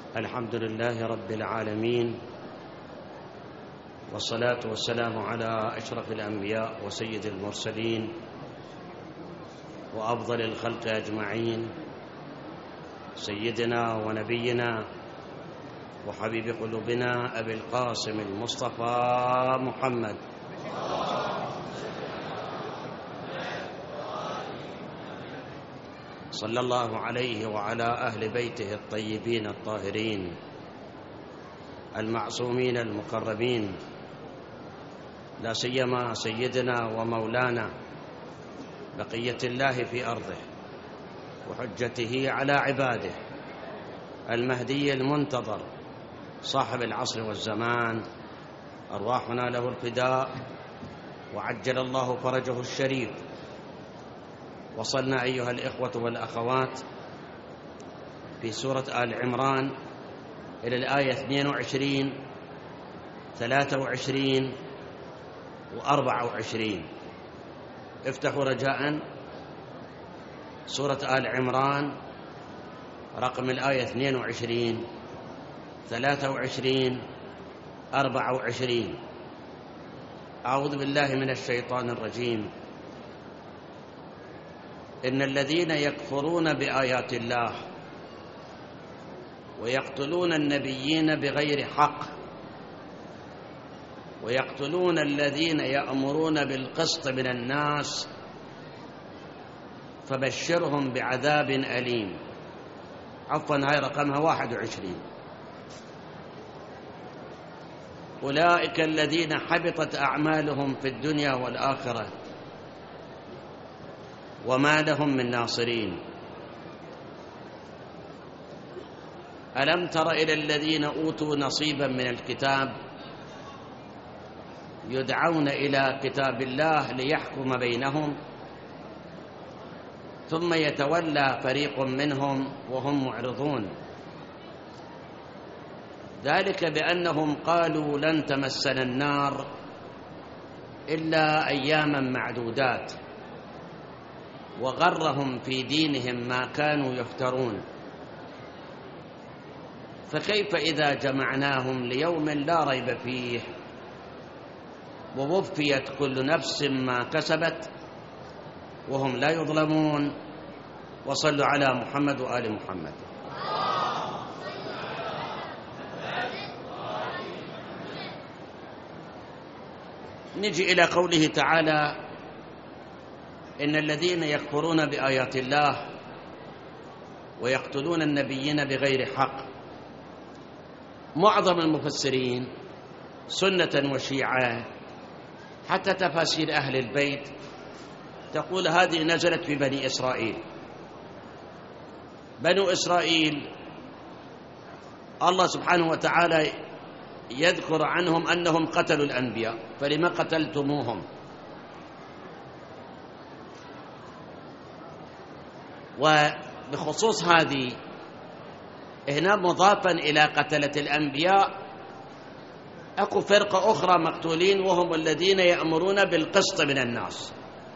الحمد لله رب العالمين، والصلاة والسلام على أشرف الأنبياء وسيد المرسلين وأفضل الخلق أجمعين، سيدنا ونبينا وحبيب قلوبنا أبي القاسم المصطفى محمد صلى الله عليه وعلى أهل بيته الطيبين الطاهرين المعصومين المقربين، لا سيما سيدنا ومولانا بقية الله في أرضه وحجته على عباده المهدي المنتظر صاحب العصر والزمان، أرواحنا له الفداء وعجل الله فرجه الشريف. وصلنا أيها الإخوة والأخوات في سورة آل عمران إلى الآية 22 23 و24. افتحوا رجاء سورة آل عمران رقم الآية 22 23 24. أعوذ بالله من الشيطان الرجيم. إن الذين يكفرون بآيات الله ويقتلون النبيين بغير حق ويقتلون الذين يأمرون بالقسط من الناس فبشرهم بعذاب أليم. عفوا، هاي رقمها 21. أولئك الذين حبطت أعمالهم في الدنيا والآخرة وما لهم من ناصرين. ألم تر إلى الذين أوتوا نصيبا من الكتاب يدعون إلى كتاب الله ليحكم بينهم ثم يتولى فريق منهم وهم معرضون، ذلك بأنهم قالوا لن تمسنا النار إلا أياما معدودات وغرهم في دينهم ما كانوا يفترون، فكيف إذا جمعناهم ليوم لا ريب فيه ووفيت كل نفس ما كسبت وهم لا يظلمون. وصلوا على محمد وآل محمد. نجي إلى قوله تعالى: إن الذين يكفرون بآيات الله ويقتلون النبيين بغير حق. معظم المفسرين سنة وشيعة حتى تفاسير أهل البيت تقول هذه نزلت في بني إسرائيل. بنو إسرائيل الله سبحانه وتعالى يذكر عنهم أنهم قتلوا الأنبياء، فلما قتلتموهم؟ وبخصوص هذه هنا مضافا إلى قتلة الأنبياء أكو فرقة أخرى مقتولين وهم الذين يأمرون بالقسط من الناس.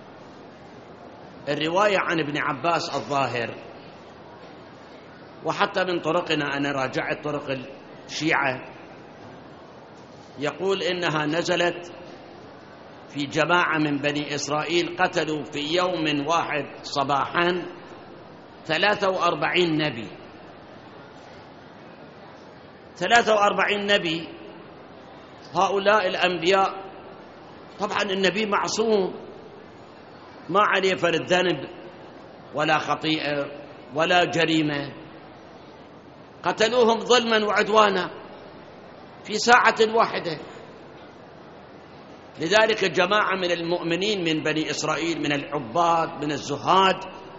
الرواية عن ابن عباس الظاهر، وحتى من طرقنا أنا راجعت طرق الشيعة، يقول إنها نزلت في جماعة من بني إسرائيل قتلوا في يوم واحد صباحا 43 نبي. 43 نبي. هؤلاء الأنبياء طبعا النبي معصوم ما عليه فرد ذنب ولا خطيئة ولا جريمة، قتلوهم ظلما وعدوانا في ساعة واحدة. لذلك جماعة من المؤمنين من بني إسرائيل من العباد من الزهاد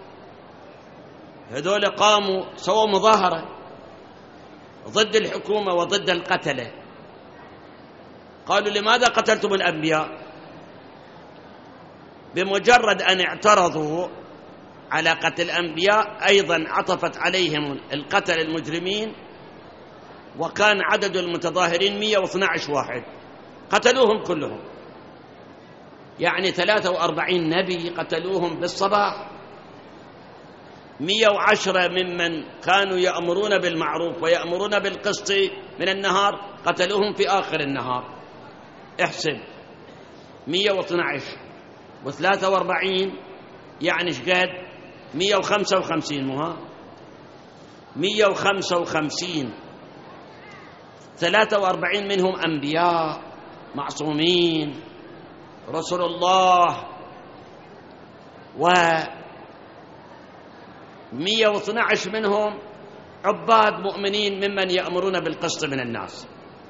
هذول قاموا سووا مظاهرة ضد الحكومة وضد القتلة. قالوا لماذا قتلتم الأنبياء؟ بمجرد أن اعترضوا على قتل الأنبياء أيضا عطفت عليهم القتل المجرمين، وكان عدد المتظاهرين 112 واحد قتلوهم كلهم. يعني 43 نبي قتلوهم بالصباح. 110 ممن كانوا يأمرون بالمعروف ويأمرون بالقسط من النهار قتلوهم في آخر النهار. احسب 112 و43 يعني شقد 155 مها 155 43 منهم أنبياء معصومين رسول الله، و112 منهم عباد مؤمنين ممن يأمرون بالقسط من الناس.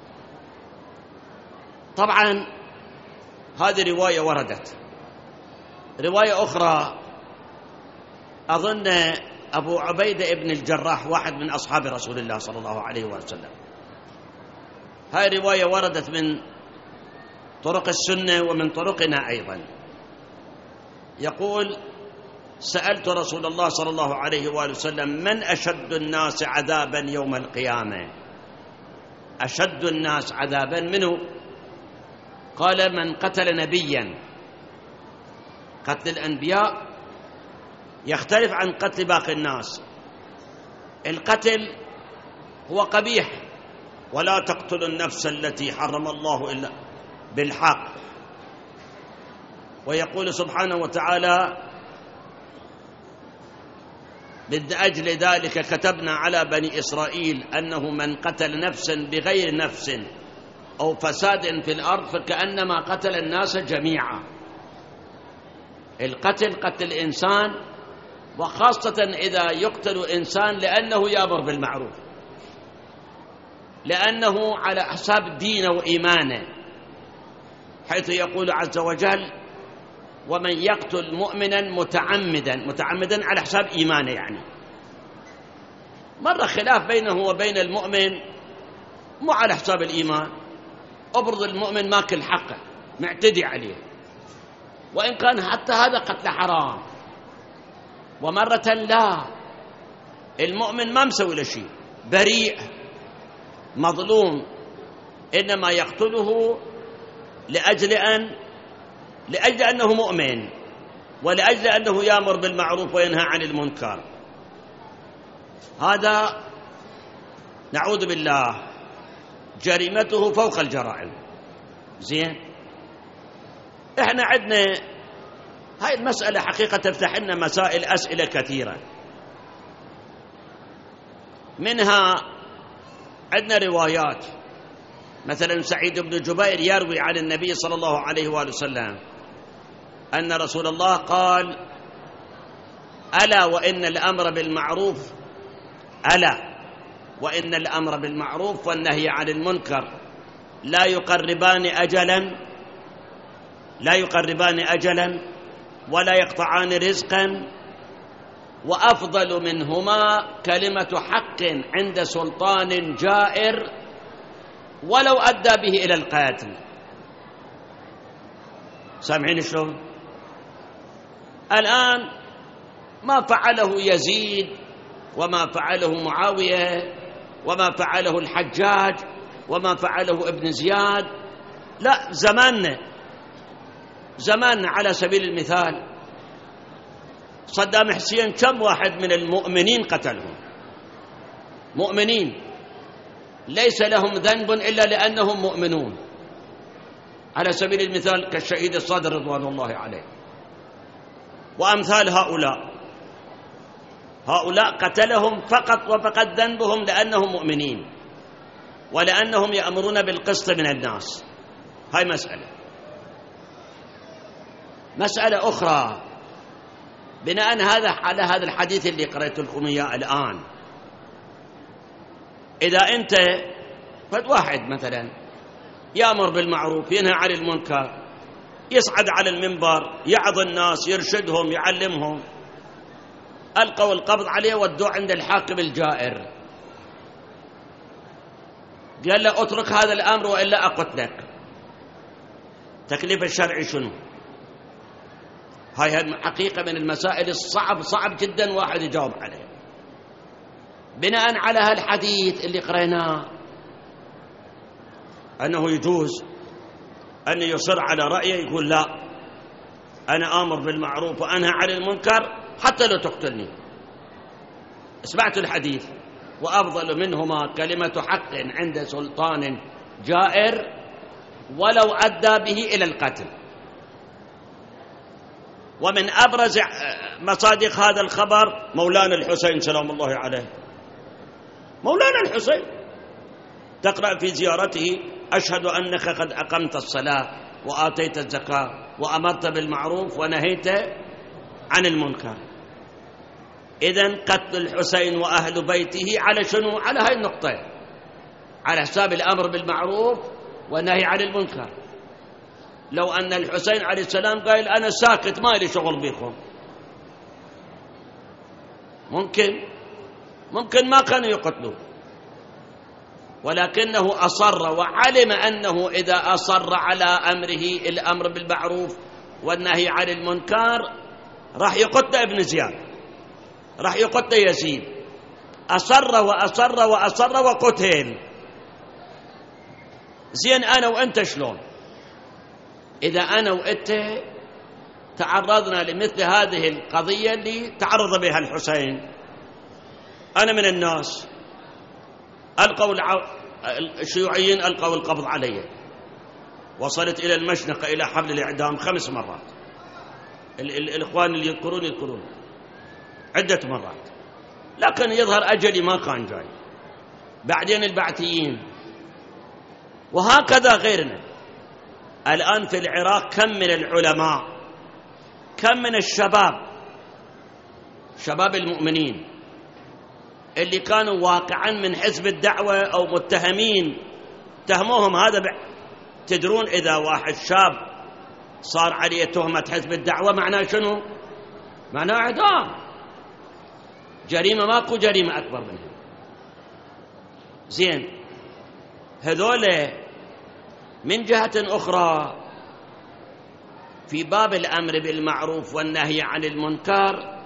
طبعا هذه رواية وردت. رواية أخرى أظن أبو عبيدة ابن الجراح واحد من أصحاب رسول الله صلى الله عليه وسلم، هاي رواية وردت من طرق السنة ومن طرقنا أيضا. يقول: سألت رسول الله صلى الله عليه وآله وسلم: من أشد الناس عذابا يوم القيامة؟ أشد الناس عذابا منه؟ قال: من قتل نبيا. قتل الأنبياء يختلف عن قتل باقي الناس. القتل هو قبيح: ولا تقتلوا النفس التي حرم الله إلا بالحق. ويقول سبحانه وتعالى: من أجل ذلك كتبنا على بني إسرائيل أنه من قتل نفسا بغير نفس أو فساد في الأرض فكأنما قتل الناس جميعا. القتل قتل الإنسان، وخاصة إذا يقتل إنسان لأنه يأمر بالمعروف، لأنه على حساب دينه وإيمانه، حيث يقول عز وجل: ومن يقتل مؤمنا متعمدا على حساب إيمانه. يعني مرة خلاف بينه وبين المؤمن مو على حساب الإيمان، أبرز المؤمن ماكل حقه معتدي عليه، وإن كان حتى هذا قتل حرام. ومرة لا، المؤمن ما مسوي له شيء، بريء مظلوم، إنما يقتله لأجل أنه مؤمن، ولأجل أنه يأمر بالمعروف وينهى عن المنكر. هذا نعوذ بالله جريمته فوق الجرائم. زين، احنا عندنا هاي المسألة حقيقة تفتح لنا مسائل أسئلة كثيرة. منها عندنا روايات، مثلا سعيد بن جبير يروي عن النبي صلى الله عليه وآله وسلم أن رسول الله قال: ألا وإن الأمر بالمعروف والنهي عن المنكر لا يقربان أجلا ولا يقطعان رزقا، وأفضل منهما كلمة حق عند سلطان جائر ولو أدى به إلى القتل. سامعين شلون؟ الآن ما فعله يزيد وما فعله معاوية وما فعله الحجاج وما فعله ابن زياد، لا، زماننا على سبيل المثال صدام حسين كم واحد من المؤمنين قتلهم، مؤمنين ليس لهم ذنب إلا لأنهم مؤمنون، على سبيل المثال كالشهيد الصادق رضوان الله عليه. وأمثال هؤلاء قتلهم فقط وفقط ذنبهم لأنهم مؤمنين ولأنهم يأمرون بالقسط من الناس. هاي مسألة أخرى بناء على هذا الحديث اللي قرأت لكم إياه الآن. إذا أنت فد واحد مثلا يأمر بالمعروف ينهى عن المنكر، يصعد على المنبر يعظ الناس يرشدهم يعلمهم، ألقوا القبض عليه ودوه عند الحاكم الجائر، قال له: اترك هذا الأمر وإلا أقتلك. تكليف الشرعي شنو؟ هاي حقيقة من المسائل صعب جدا واحد يجاوب عليه. بناء على هالحديث اللي قرأناه أنه يجوز أن يصر على رأيه، يقول: لا، أنا آمر بالمعروف وأنهى عن المنكر حتى لو تقتلني. سمعت الحديث: وأفضل منهما كلمة حق عند سلطان جائر ولو أدى به إلى القتل. ومن أبرز مصادق هذا الخبر مولانا الحسين سلام الله عليه. مولانا الحسين تقرأ في زيارته: أشهد أنك قد أقمت الصلاة وآتيت الزكاة وأمرت بالمعروف ونهيت عن المنكر. إذن قتل الحسين وأهل بيته على شنو؟ على هاي النقطة، على حساب الأمر بالمعروف والنهي عن المنكر. لو أن الحسين عليه السلام قال: أنا ساكت ما لي شغل بكم، ممكن ما كانوا يقتلوا، ولكنه أصر، وعلم أنه إذا أصر على أمره الأمر بالمعروف والنهي عن المنكر راح يقتل ابن زياد، راح يقتل يزيد. أصر وأصر وأصر وقتل. زين أنا وأنت شلون؟ إذا أنا وأنت تعرضنا لمثل هذه القضية اللي تعرض بها الحسين، أنا من الناس الشيوعيين ألقوا القبض علي، وصلت إلى المشنقة إلى حبل الإعدام 5 مرات. الإخوان اللي يذكرون عدة مرات، لكن يظهر أجلي ما كان جاي. بعدين البعثيين، وهكذا غيرنا. الآن في العراق كم من العلماء، كم من شباب المؤمنين اللي كانوا واقعا من حزب الدعوة أو متهمين، تهموهم هذا تدرون إذا واحد شاب صار عليه تهمة حزب الدعوة معناه شنو؟ معناه إعدام، جريمة، ماكو جريمة أكبر منها. زين، هذول من جهة أخرى في باب الأمر بالمعروف والنهي عن المنكر،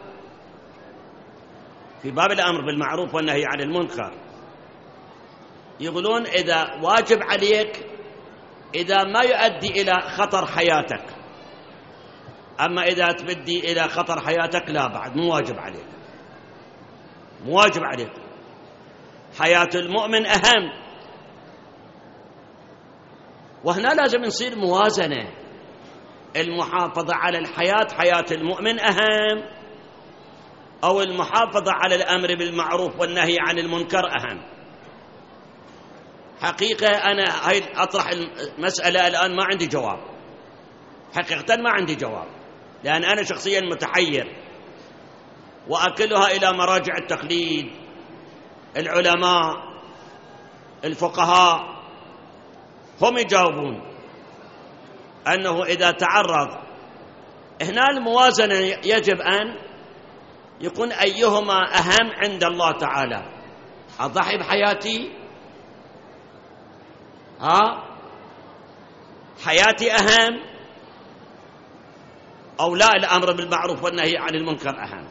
في باب الأمر بالمعروف والنهي عن المنكر يقولون إذا واجب عليك إذا ما يؤدي إلى خطر حياتك، أما إذا تبدي إلى خطر حياتك لا، بعد مو واجب عليك، مو واجب عليك. حياة المؤمن أهم، وهنا لازم نصير موازنة. المحافظة على الحياة، حياة المؤمن أهم، أو المحافظة على الأمر بالمعروف والنهي عن المنكر أهم؟ حقيقة أنا هاي أطرح المسألة الآن ما عندي جواب، حقيقة ما عندي جواب، لأن أنا شخصيا متحير، وأكلها إلى مراجع التقليد، العلماء الفقهاء هم يجاوبون أنه إذا تعرض هنا الموازنة يجب أن يكون أيهما أهم عند الله تعالى. أضحي بحياتي، حياتي أهم، أو لا الأمر بالمعروف والنهي عن المنكر أهم؟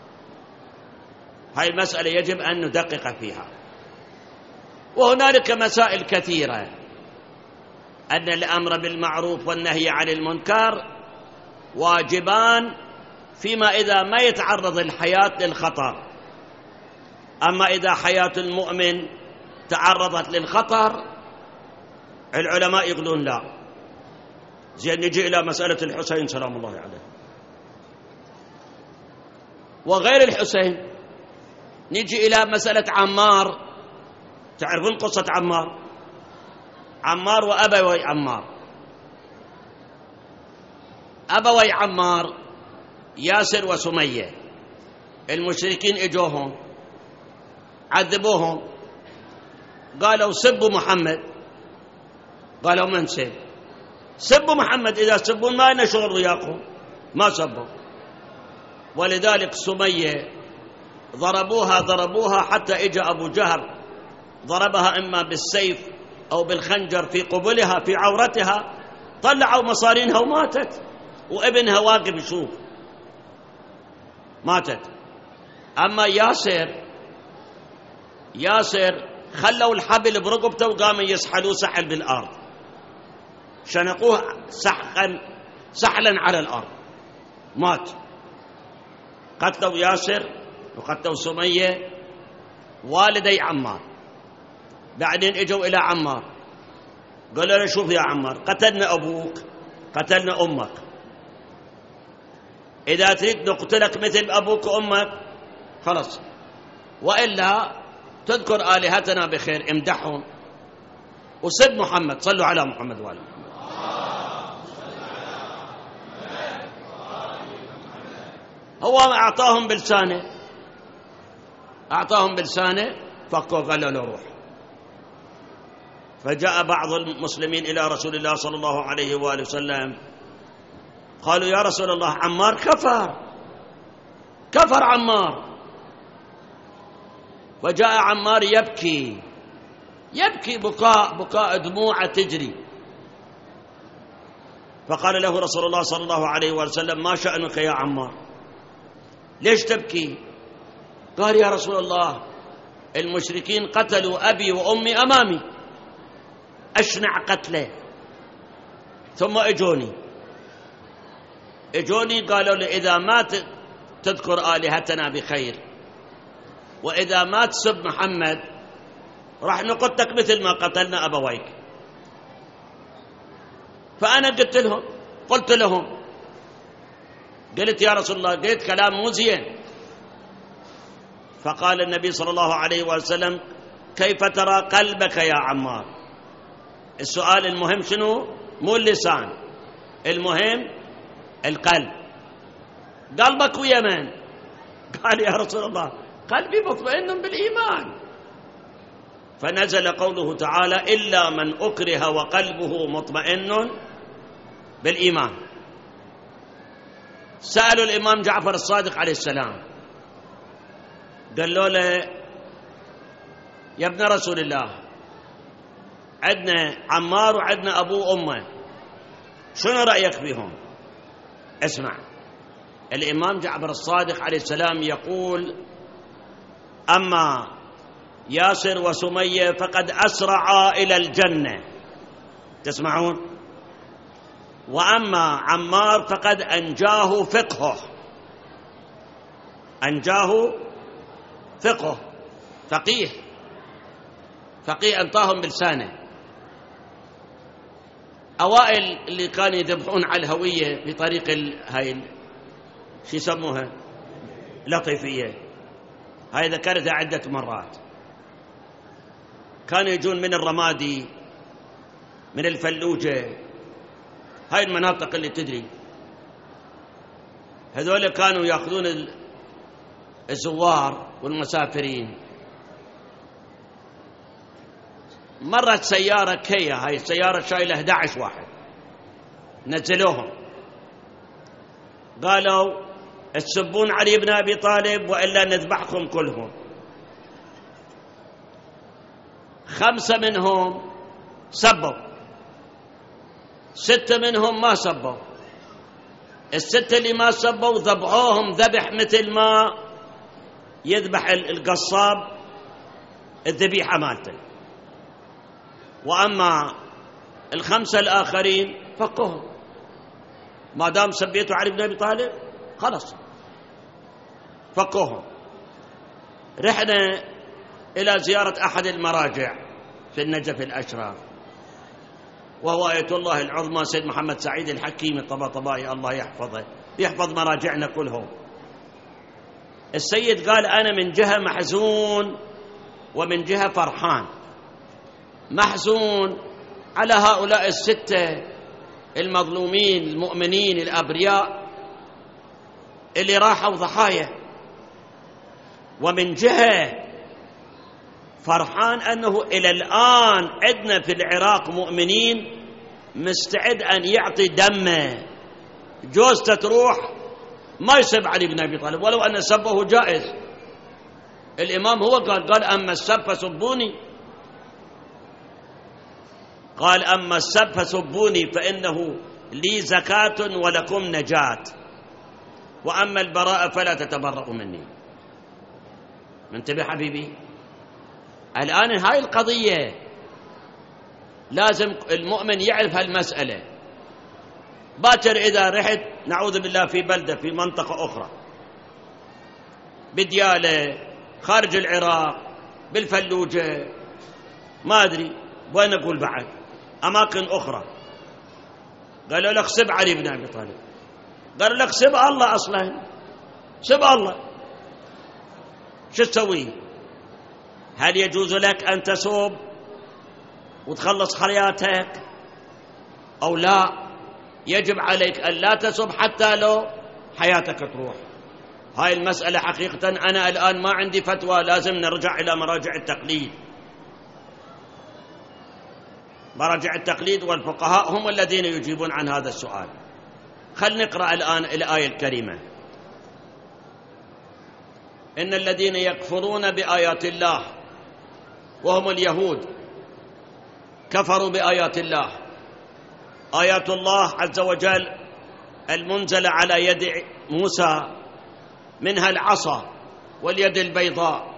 هاي المسألة يجب أن ندقق فيها. وهنالك مسائل كثيرة، أن الأمر بالمعروف والنهي عن المنكر واجبان فيما إذا ما يتعرض الحياة للخطر، أما إذا حياة المؤمن تعرضت للخطر العلماء يقولون لا. زين، نجي إلى مسألة الحسين سلام الله عليه وغير الحسين. نجي إلى مسألة عمار. تعرفون قصة عمار وأبوي عمار. أبوي عمار ياسر وسمية، المشركين اجوهم عذبوهم، قالوا سبوا محمد. قالوا من سبوا محمد؟ إذا سبون ما لنا شغل وياكم. ما سبوا، ولذلك سمية ضربوها حتى اجى أبو جهل ضربها إما بالسيف أو بالخنجر في قبلها في عورتها، طلعوا مصارينها وماتت، وابنها واقف يشوف، ماتت. أما ياسر خلوا الحبل برقبته وقاموا يسحلوه سحل بالأرض، شنقوه سحلا على الأرض، مات. قتلوا ياسر وقتلوا سمية والدي عمار. بعدين اجوا إلى عمار قالوا له شوف يا عمار، قتلنا أبوك قتلنا أمك، إذا تريد نقتلك مثل أبوك وأمك خلاص، وإلا تذكر آلهتنا بخير، امدحهم وسب محمد، صلوا على محمد وآل محمد. هو أعطاهم بلسانه فكوا قالوا له روح. فجاء بعض المسلمين إلى رسول الله صلى الله عليه وآله وسلم قالوا يا رسول الله عمار كفر عمار. وجاء عمار يبكي بكاء دموع تجري. فقال له رسول الله صلى الله عليه وسلم ما شأنك يا عمار، ليش تبكي؟ قال يا رسول الله المشركين قتلوا أبي وأمي أمامي، أشنع قتله، ثم اجوني قالوا لي إذا ما تذكر آلهتنا بخير وإذا ما تسب محمد راح نقتلك مثل ما قتلنا أبويك. فأنا قلت لهم قلت يا رسول الله، قلت كلام مو زين. فقال النبي صلى الله عليه وسلم كيف ترى قلبك يا عمار؟ السؤال المهم شنو؟ مو اللسان، المهم القلب. قلبك ويا من؟ قال يا رسول الله قلبي مطمئن بالإيمان. فنزل قوله تعالى إلا من أكره وقلبه مطمئن بالإيمان. سألوا الإمام جعفر الصادق عليه السلام قالوا له يا ابن رسول الله عندنا عمار وعندنا أبوه وأمه، شنو رأيك بهم؟ اسمع، الإمام جعفر الصادق عليه السلام يقول أما ياسر وسمية فقد أسرعا إلى الجنة، تسمعون؟ وأما عمار فقد أنجاه فقهه، فقيه أنطاهم بلسانه. أوائل اللي كانوا يذبحون على الهوية في طريق هاي شو يسموها لطيفية، هاي ذكرتها عدة مرات، كانوا يجون من الرمادي من الفلوجة، هاي المناطق اللي تدري، هذول كانوا يأخذون الزوار والمسافرين. مرت سيارة كيا، هاي السيارة شايلة 11 واحد، نزلوهم قالوا تسبون علي بن أبي طالب وإلا نذبحكم كلهم. 5 منهم سبوا، 6 منهم ما سبوا. ال6 اللي ما سبوا ذبحوهم ذبح مثل ما يذبح القصاب الذبيحة مالته. وأما ال5 الآخرين فقهم، ما دام سبيتوا علي بن أبي طالب خلاص فقهم. رحنا إلى زيارة أحد المراجع في النجف الأشراف، وهو آية الله العظمى سيد محمد سعيد الحكيم الطباطبائي، الله يحفظه، يحفظ مراجعنا كلهم. السيد قال أنا من جهة محزون ومن جهة فرحان. محزون على هؤلاء ال6 المظلومين المؤمنين الأبرياء اللي راحوا ضحايا، ومن جهة فرحان أنه إلى الآن عندنا في العراق مؤمنين مستعد أن يعطي دمه، جوزته تروح ما يسب علي بن أبي طالب ولو أن سبه جائز. الإمام هو قال أما السب فسبوني، قال أما السب فسبوني فإنه لي زكاة ولكم نجاة، وأما البراءة فلا تتبرأوا مني. منتبه حبيبي، الآن هاي القضية لازم المؤمن يعرف هالمسألة. باكر إذا رحت نعوذ بالله في بلدة في منطقة أخرى بديالة خارج العراق بالفلوجة، ما أدري وين أقول بعد أماكن أخرى. قالوا لك سب علي بن أبي طالب، قالوا لك سب الله، أصلا سب الله، شو تسوي؟ هل يجوز لك أن تسب وتخلص حياتك أو لا؟ يجب عليك أن لا تسب حتى لو حياتك تروح. هاي المسألة حقيقة أنا الآن ما عندي فتوى، لازم نرجع إلى مراجع التقليد. مراجع التقليد والفقهاء هم الذين يجيبون عن هذا السؤال. خل نقرأ الآن الآية الكريمة: إن الذين يكفرون بآيات الله وهم اليهود كفروا بآيات الله. آيات الله عز وجل المنزلة على يد موسى، منها العصا واليد البيضاء،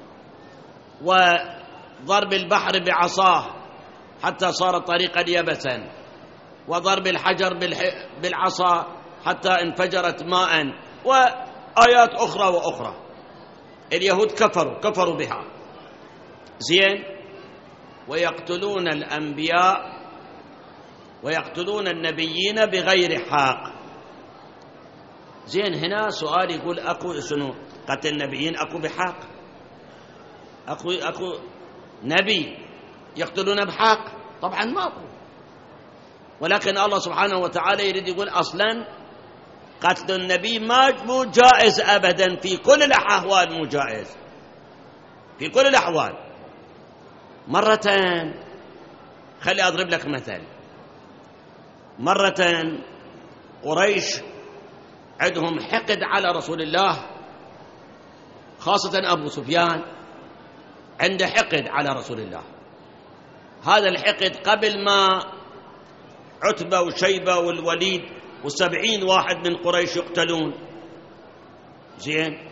وضرب البحر بعصاه حتى صار طريقا يبسا، وضرب الحجر بالعصا حتى انفجرت ماء، وآيات أخرى وأخرى. اليهود كفروا بها. زين. ويقتلون الأنبياء ويقتلون النبيين بغير حق. زين. هنا سؤال يقول أكو شنو قتل النبيين أكو بحق؟ أكو نبي يقتلون بحق؟ طبعا ما أكو. ولكن الله سبحانه وتعالى يريد يقول أصلا قتل النبي مو جائز أبدا، في كل الأحوال مو جائز، في كل الأحوال. مرة خلي أضرب لك مثل. مرة قريش عندهم حقد على رسول الله، خاصة أبو سفيان عنده حقد على رسول الله. هذا الحقد قبل ما عتبة وشيبة والوليد و70 واحد من قريش يقتلون. زين.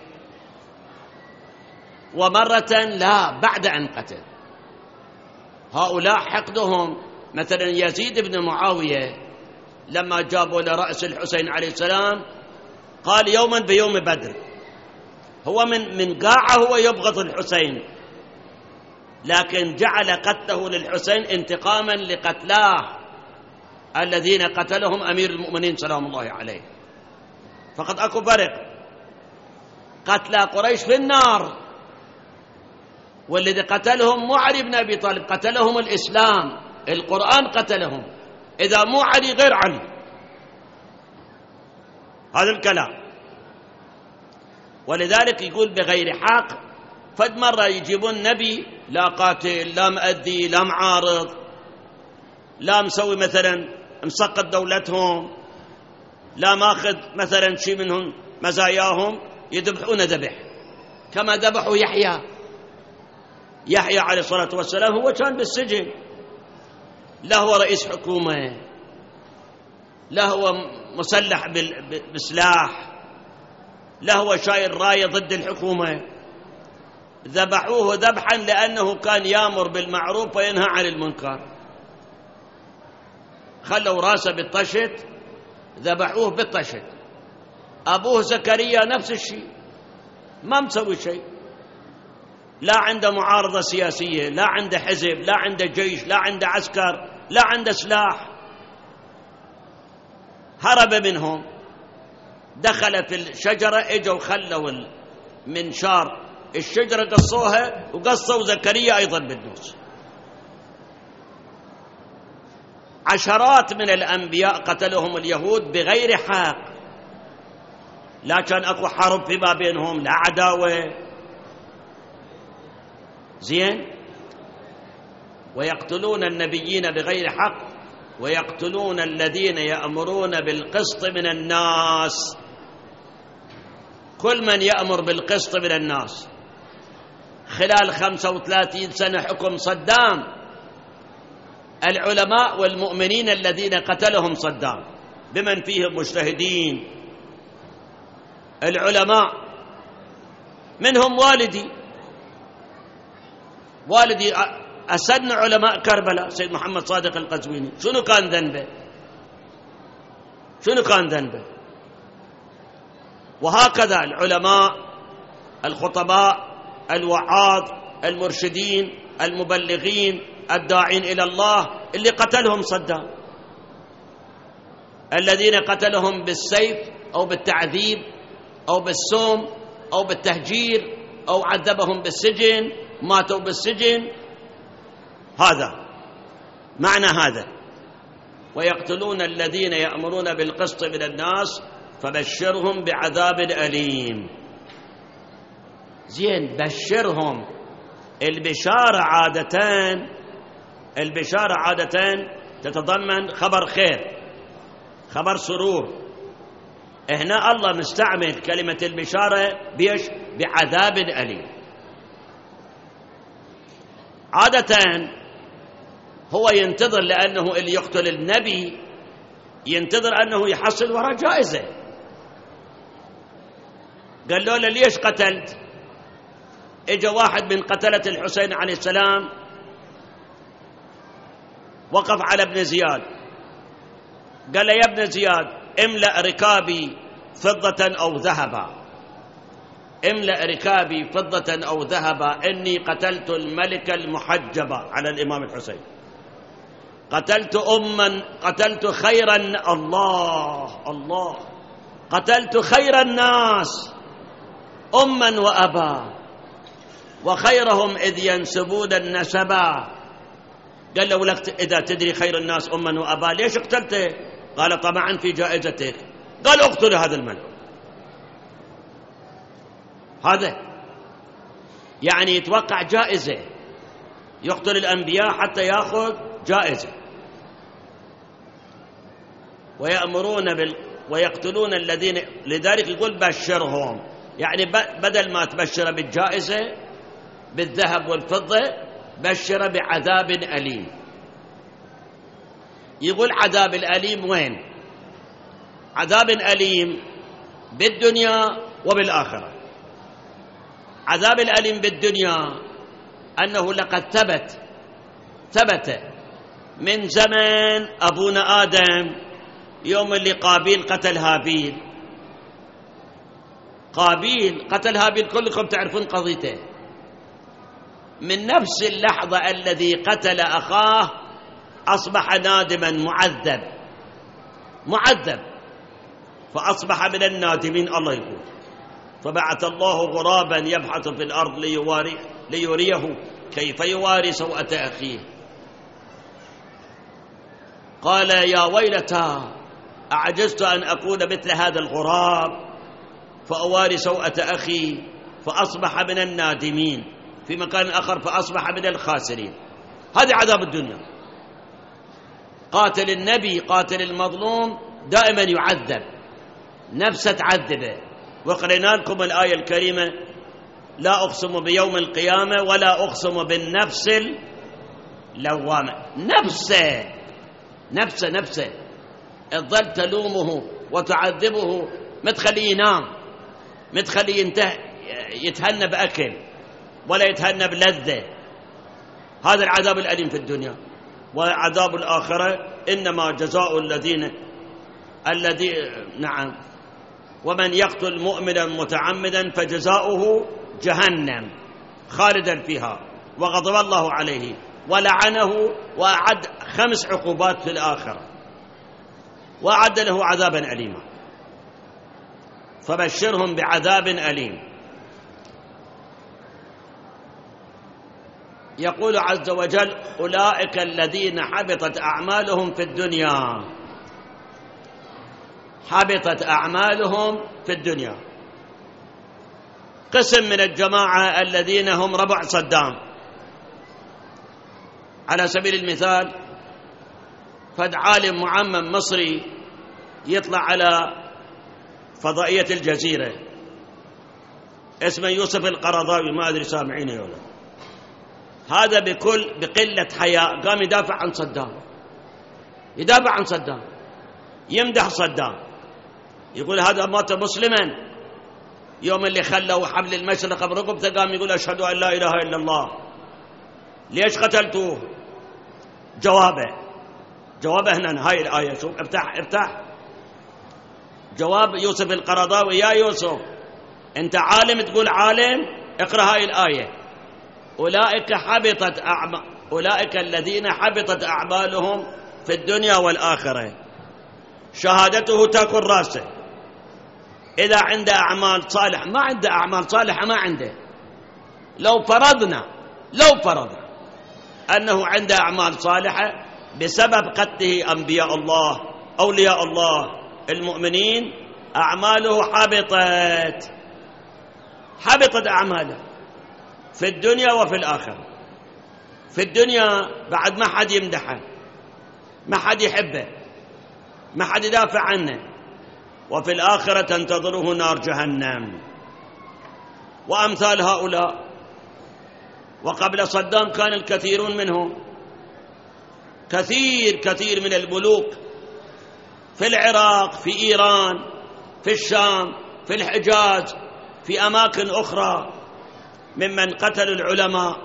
ومرة لا بعد أن قتل. هؤلاء حقدهم مثلا يزيد بن معاوية لما جابوا لرأس الحسين عليه السلام قال يوما بيوم بدر. هو من قاعه هو يبغض الحسين، لكن جعل قتله للحسين انتقاما لقتلاه الذين قتلهم أمير المؤمنين سلام الله عليه. فقد أكو فرق. قتلى قريش في النار، والذي قتلهم مو علي بن أبي طالب، قتلهم الإسلام، القرآن قتلهم. إذا مو علي غير علي. هذا الكلام. ولذلك يقول بغير حق. فد مرة يجيبون نبي لا قاتل لا مؤدي لا معارض لا مسوي مثلا مسقط دولتهم لا ماخذ مثلا شيء منهم مزاياهم، يذبحون ذبح كما ذبحوا يحيى عليه الصلاة والسلام. هو كان بالسجن، لا هو رئيس حكومة، لا هو مسلح بسلاح، لا هو شايل راية ضد الحكومة. ذبحوه ذبحا لأنه كان يأمر بالمعروف وينهى عن المنكر. خلوا راسه بالطشت، ذبحوه بالطشت. أبوه زكريا نفس الشيء، ما مسوي شيء، لا عنده معارضة سياسية، لا عنده حزب، لا عنده جيش، لا عنده عسكر، لا عنده سلاح. هرب منهم، دخل في الشجرة، اجوا خلوا المنشار الشجرة قصوها وقصوا زكريا أيضا بالنص. عشرات من الأنبياء قتلهم اليهود بغير حق، لا كان أكو حرب فيما بينهم، لا عداوة. زين. ويقتلون النبيين بغير حق ويقتلون الذين يأمرون بالقسط من الناس. كل من يأمر بالقسط من الناس. خلال 35 سنة حكم صدام، العلماء والمؤمنين الذين قتلهم صدام بمن فيهم مجتهدين، العلماء منهم والدي أسن علماء كربلاء سيد محمد صادق القزويني. شنو كان ذنبه؟ وهكذا العلماء، الخطباء، الوعاظ، المرشدين المبلغين الداعين إلى الله اللي قتلهم صدام، الذين قتلهم بالسيف أو بالتعذيب أو بالسوم أو بالتهجير أو عذبهم بالسجن، ماتوا بالسجن. هذا معنى هذا. ويقتلون الذين يأمرون بالقسط من الناس فبشرهم بعذاب أليم. زين، بشرهم. البشارة عادة تتضمن خبر خير، خبر سرور. هنا الله مستعمل كلمة البشارة بيش؟ بعذاب أليم. عادة هو ينتظر، لأنه اللي يقتل النبي ينتظر أنه يحصل وراء جائزة. قال له ليش قتلت؟ اجى واحد من قتلة الحسين عليه السلام وقف على ابن زياد، قال له يا ابن زياد املأ ركابي فضة أو ذهبا، املأ ركابي فضة أو ذهبا، إني قتلت الملك المحجبة على الإمام الحسين، قتلت خيرا، الله قتلت خير الناس أما وأبا، وخيرهم إذ ينسبون النسبا. قال له إذا تدري خير الناس أما وأبا ليش اقتلته؟ قال طمعا في جائزتك. قال اقتل هذا الملك. هذا يعني يتوقع جائزة، يقتل الأنبياء حتى يأخذ جائزة. ويقتلون الذين، لذلك يقول بشرهم، يعني بدل ما تبشر بالجائزة بالذهب والفضة بشر بعذاب أليم. يقول عذاب الأليم وين؟ عذاب أليم بالدنيا وبالآخرة. عذاب الأليم بالدنيا أنه لقد ثبت من زمان أبونا آدم يوم اللي قابيل قتل هابيل. قابيل قتل هابيل، كلكم تعرفون قضيته. من نفس اللحظة الذي قتل أخاه أصبح نادما معذب، فأصبح من النادمين. الله يقول فبعث الله غرابا يبحث في الأرض ليريه كيف يواري سوءة أخيه. قال يا ويلتى أعجزت أن أكون مثل هذا الغراب فأواري سوءة أخي، فأصبح من النادمين. في مكان آخر فأصبح من الخاسرين. هذا عذاب الدنيا. قاتل النبي، قاتل المظلوم دائما يعذب، نفسه تعذبه. وقرأنا لكم الآية الكريمة لا أقسم بيوم القيامة ولا أقسم بالنفس اللوامة. نفسه تظل تلومه وتعذبه، ما تخليه ينام، ما تخليه يتهنى بأكل ولا يتهنى بلذة. هذا العذاب الأليم في الدنيا. وعذاب الآخرة إنما جزاء الذين نعم، ومن يقتل مؤمنا متعمدا فجزاؤه جهنم خالدا فيها وغضب الله عليه ولعنه وأعد 5 عقوبات في الآخرة وأعد له عذابا أليما. فبشرهم بعذاب أليم. يقول عز وجل أولئك الذين حبطت أعمالهم في الدنيا. حبطت أعمالهم في الدنيا. قسم من الجماعة الذين هم ربع صدام. على سبيل المثال فد عالم معمم مصري يطلع على فضائية الجزيرة اسمه يوسف القرضاوي، ما أدري سامعينه ولا. هذا بقلة حياء قام يدافع عن صدام، يمدح صدام، يقول هذا مات مسلما. يوم اللي خلوا حبل المشرق برقبته قام يقول أشهد أن لا إله إلا الله. ليش قتلتوه؟ جوابه هنا هاي الآية. شوف افتح جواب يوسف القرضاوي. يا يوسف أنت عالم تقول عالم، اقرأ هاي الآية. أولئك الذين حبطت أعمالهم في الدنيا والآخرة. شهادته تأكل رأسه. إذا عنده أعمال صالحة، ما عنده أعمال صالحة، ما عنده. لو فرضنا أنه عنده أعمال صالحة بسبب قتله أنبياء الله أولياء الله المؤمنين، أعماله حبطت أعماله في الدنيا وفي الآخرة. في الدنيا بعد ما حد يمدحه، ما حد يحبه، ما حد يدافع عنه، وفي الآخرة تنتظره نار جهنم. وأمثال هؤلاء. وقبل صدام كان الكثيرون منهم، كثير من الملوك في العراق، في إيران، في الشام، في الحجاز، في أماكن أخرى، ممن قتلوا العلماء،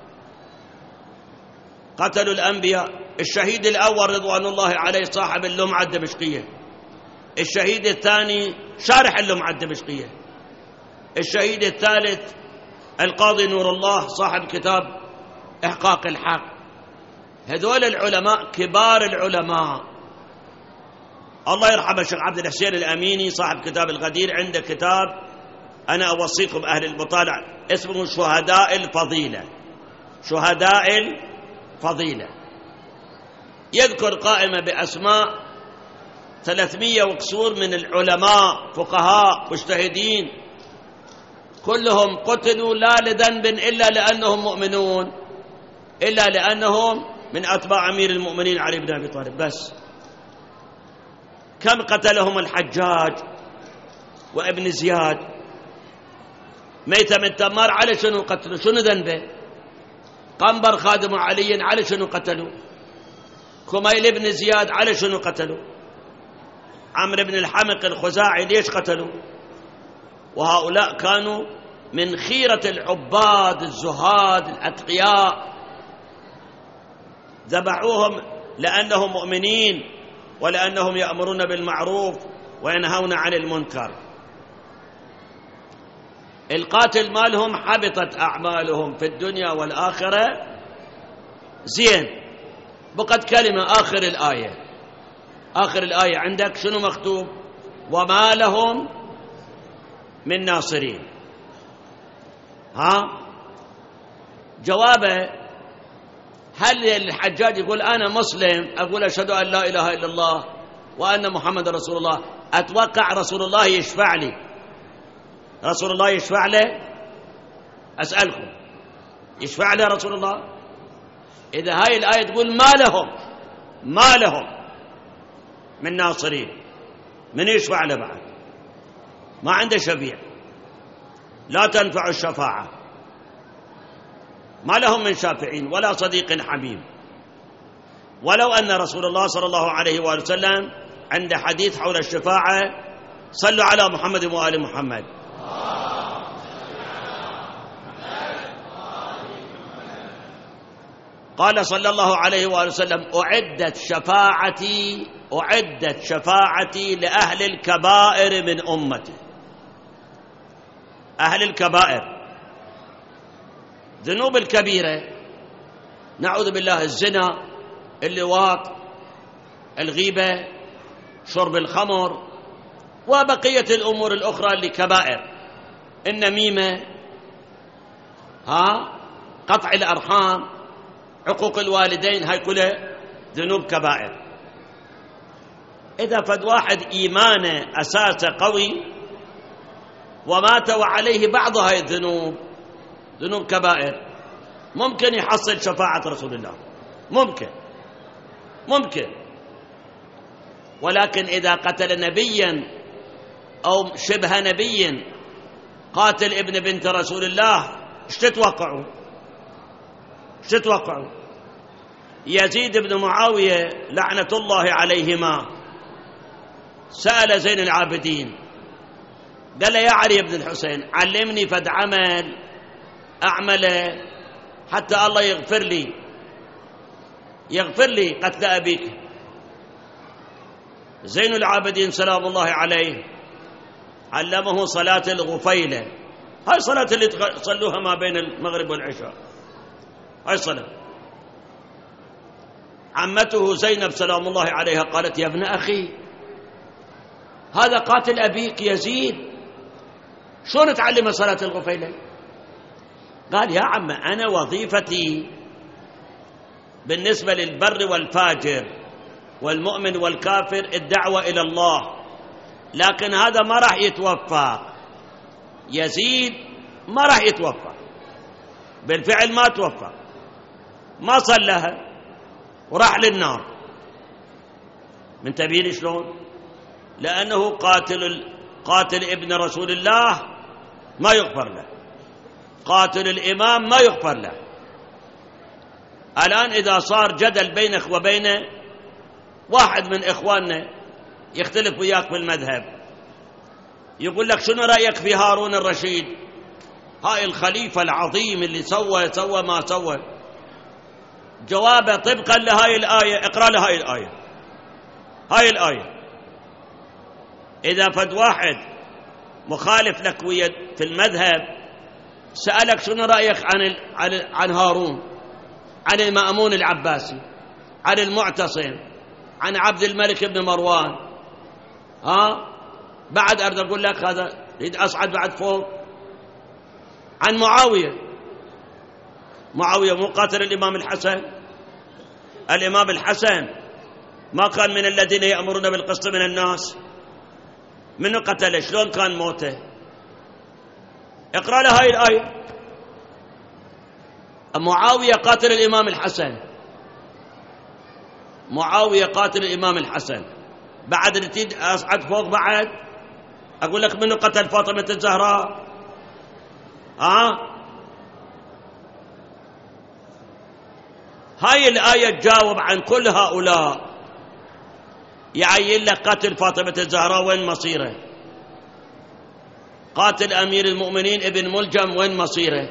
قتلوا الأنبياء. الشهيد الأول رضوان الله عليه صاحب اللمعة الدمشقية، الشهيد الثاني شارح اللمعة الدمشقية، الشهيد الثالث القاضي نور الله صاحب كتاب إحقاق الحق. هذول العلماء كبار العلماء. الله يرحمه الشيخ عبد الحسين الأميني صاحب كتاب الغدير، عنده كتاب أنا أوصيكم أهل المطالعة اسمه شهداء الفضيلة. شهداء الفضيلة يذكر قائمة بأسماء 300 وكسور من العلماء فقهاء مجتهدين، كلهم قتلوا لا لذنب إلا لأنهم مؤمنون، إلا لأنهم من أتباع أمير المؤمنين علي بن أبي طالب. بس كم قتلهم الحجاج وابن زياد؟ ميتم التمار على شنو قتلوا؟ شنو ذنبه؟ قنبر خادم علي على شنو قتلوا؟ كميل بن زياد على شنو قتلوا؟ عمرو بن الحمق الخزاعي ليش قتلوا؟ وهؤلاء كانوا من خيرة العباد الزهاد الأتقياء، ذبحوهم لأنهم مؤمنين ولأنهم يأمرون بالمعروف وينهون عن المنكر. القاتل مالهم حبطت أعمالهم في الدنيا والآخرة. زين، بقت كلمة آخر الآية عندك شنو مكتوب؟ وما لهم من ناصرين. جوابه، هل الحجاج يقول أنا مسلم، أقول أشهد أن لا إله إلا الله وأن محمد رسول الله، أتوقع رسول الله يشفع لي؟ رسول الله يشفع له؟ أسألكم، يشفع له رسول الله؟ إذا هاي الآية تقول ما لهم من ناصرين، من يشفع له بعد؟ ما عنده شفيع، لا تنفع الشفاعة، ما لهم من شافعين ولا صديق حميم. ولو أن رسول الله صلى الله عليه وآله وسلم عند حديث حول الشفاعة صلوا على محمد وآل محمد. قال صلى الله عليه وآله وسلم أعدت شفاعتي لأهل الكبائر من أمتي. أهل الكبائر، ذنوب الكبيرة، نعوذ بالله، الزنا، اللواط، الغيبة، شرب الخمر، وبقية الأمور الأخرى اللي كبائر، النميمة، قطع الأرحام، عقوق الوالدين، هاي كلها ذنوب كبائر. إذا فد واحد إيمانه أساسه قوي ومات وعليه بعض هاي الذنوب، ذنوب كبائر، ممكن يحصل شفاعة رسول الله، ممكن. ولكن إذا قتل نبيا أو شبه نبي، قاتل ابن بنت رسول الله، ايش تتوقعوا؟ يزيد بن معاوية لعنة الله عليهما سأل زين العابدين، قال له يا علي بن الحسين علمني فد عمل أعمله حتى الله يغفر لي قتل أبيك. زين العابدين سلام الله عليه علمه صلاة الغفيلة، هاي صلاة اللي تصلوها ما بين المغرب والعشاء، هاي صنم. عمته زينب سلام الله عليها قالت: يا ابن أخي، هذا قاتل أبيك يزيد، شلون تعلم صلاة الغفيلة؟ قال: يا عم، أنا وظيفتي بالنسبة للبر والفاجر والمؤمن والكافر الدعوة إلى الله، لكن هذا ما راح يتوفق، يزيد ما راح يتوفق، بالفعل ما توفق، ما صلها وراح للنار. من تبين شلون؟ لأنه قاتل ابن رسول الله ما يغفر له، قاتل الإمام ما يغفر له. الآن إذا صار جدل بينك وبين واحد من إخواننا يختلف وياك بالمذهب، يقول لك: شنو رأيك في هارون الرشيد، هاي الخليفة العظيم اللي سوى ما سوى؟ جوابه طبقا لهاي الآية: اقرأ له هاي الآية. إذا فد واحد مخالف لك في المذهب سألك: شنو رأيك عن هارون، عن المأمون العباسي، عن المعتصم، عن عبد الملك بن مروان، بعد أريد أقول لك هذا يريد أصعد بعد فوق، عن معاوية مو قاتل الإمام الحسن؟ الإمام الحسن ما كان من الذين يأمرون بالقسط من الناس؟ منو قتله؟ شلون كان موته؟ اقرأ له هاي الآية. معاوية قاتل الإمام الحسن، معاوية قاتل الإمام الحسن، بعد رتيد أصعد فوق بعد أقول لك منو قتل فاطمة الزهراء؟ هاي الآية تجاوب عن كل هؤلاء. يعين لك قتل فاطمة الزهراء وين مصيره؟ قاتل أمير المؤمنين ابن ملجم وين مصيره؟